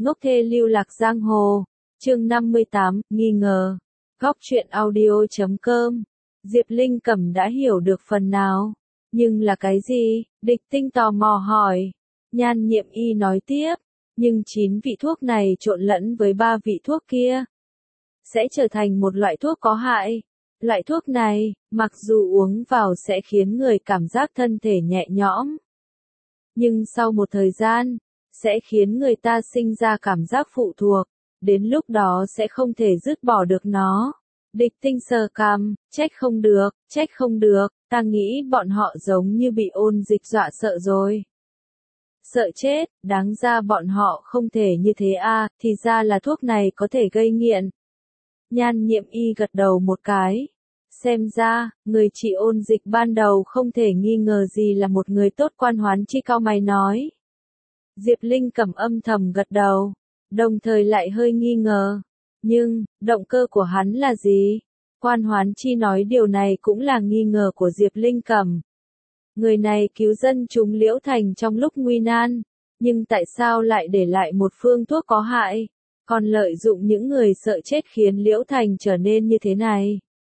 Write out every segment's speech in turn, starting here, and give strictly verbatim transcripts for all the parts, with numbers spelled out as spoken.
Ngốc thê lưu lạc giang hồ. Chương năm mươi tám, nghi ngờ. Góc truyện audio chấm com. Diệp Linh Cẩm đã hiểu được phần nào. Nhưng là cái gì? Địch Tinh tò mò hỏi. Nhan Nhiệm Y nói tiếp. Nhưng chín vị thuốc này trộn lẫn với ba vị thuốc kia, sẽ trở thành một loại thuốc có hại. Loại thuốc này, mặc dù uống vào sẽ khiến người cảm giác thân thể nhẹ nhõm, nhưng sau một thời gian, sẽ khiến người ta sinh ra cảm giác phụ thuộc, đến lúc đó sẽ không thể dứt bỏ được nó. Địch Tinh sờ cằm, trách không được, trách không được, ta nghĩ bọn họ giống như bị ôn dịch dọa sợ rồi. Sợ chết, đáng ra bọn họ không thể như thế à, thì ra là thuốc này có thể gây nghiện. Nhan Nhiệm Y gật đầu một cái. Xem ra, người trị ôn dịch ban đầu không thể nghi ngờ gì là một người tốt. Quan Hoán Chi cau mày nói. Diệp Linh Cẩm âm thầm gật đầu, đồng thời lại hơi nghi ngờ. Nhưng, động cơ của hắn là gì? Quan Hoán Chi nói điều này cũng là nghi ngờ của Diệp Linh Cẩm. Người này cứu dân chúng Liễu Thành trong lúc nguy nan, nhưng tại sao lại để lại một phương thuốc có hại, còn lợi dụng những người sợ chết khiến Liễu Thành trở nên như thế này?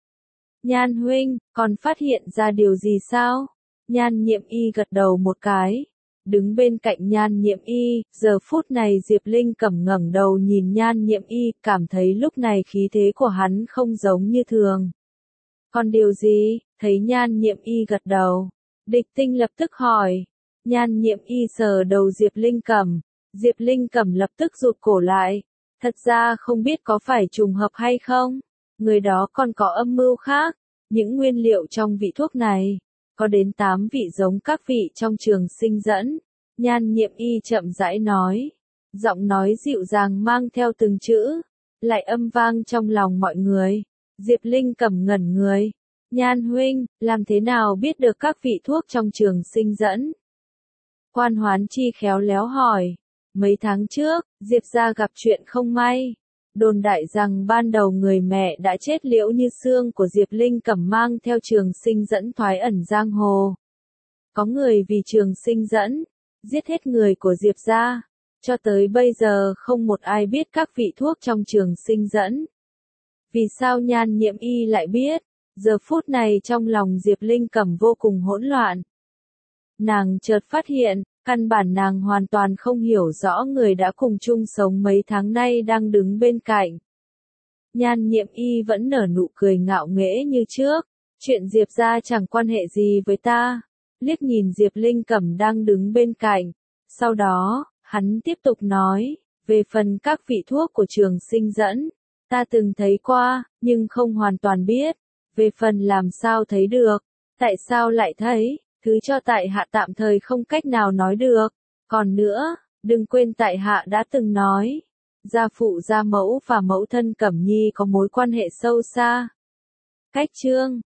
Nhan huynh, còn phát hiện ra điều gì sao? Nhan Nhiệm Y gật đầu một cái. Đứng bên cạnh Nhan Nhiệm Y, giờ phút này Diệp Linh Cẩm ngẩng đầu nhìn Nhan Nhiệm Y, cảm thấy lúc này khí thế của hắn không giống như thường. Còn điều gì? Thấy Nhan Nhiệm Y gật đầu, Địch Tinh lập tức hỏi. Nhan Nhiệm Y sờ đầu Diệp Linh Cẩm, Diệp Linh Cẩm lập tức rụt cổ lại. Thật ra không biết có phải trùng hợp hay không, người đó còn có âm mưu khác. Những nguyên liệu trong vị thuốc này, có đến tám vị giống các vị trong Trường Sinh Dẫn. Nhan Nhiệm Y chậm rãi nói, giọng nói dịu dàng mang theo từng chữ, lại âm vang trong lòng mọi người. Diệp Linh Cẩm ngẩn người. Nhan huynh, làm thế nào biết được các vị thuốc trong Trường Sinh Dẫn? Quan Hoán Chi khéo léo hỏi. Mấy tháng trước, Diệp gia gặp chuyện không may. Đồn đại rằng ban đầu người mẹ đã chết liễu như xương của Diệp Linh Cẩm mang theo Trường Sinh Dẫn thoái ẩn giang hồ. Có người vì Trường Sinh Dẫn, giết hết người của Diệp gia. Cho tới bây giờ không một ai biết các vị thuốc trong Trường Sinh Dẫn. Vì sao Nhan Nhiệm Y lại biết? Giờ phút này trong lòng Diệp Linh Cẩm vô cùng hỗn loạn. Nàng chợt phát hiện, căn bản nàng hoàn toàn không hiểu rõ người đã cùng chung sống mấy tháng nay đang đứng bên cạnh. Nhan Nhiệm Y vẫn nở nụ cười ngạo nghễ như trước. Chuyện Diệp gia chẳng quan hệ gì với ta. Liếc nhìn Diệp Linh Cẩm đang đứng bên cạnh. Sau đó, hắn tiếp tục nói, về phần các vị thuốc của Trường Sinh Dẫn, ta từng thấy qua, nhưng không hoàn toàn biết. Về phần làm sao thấy được, tại sao lại thấy, thứ cho tại hạ tạm thời không cách nào nói được. Còn nữa, đừng quên tại hạ đã từng nói, gia phụ gia mẫu và mẫu thân Cẩm Nhi có mối quan hệ sâu xa. Cách chương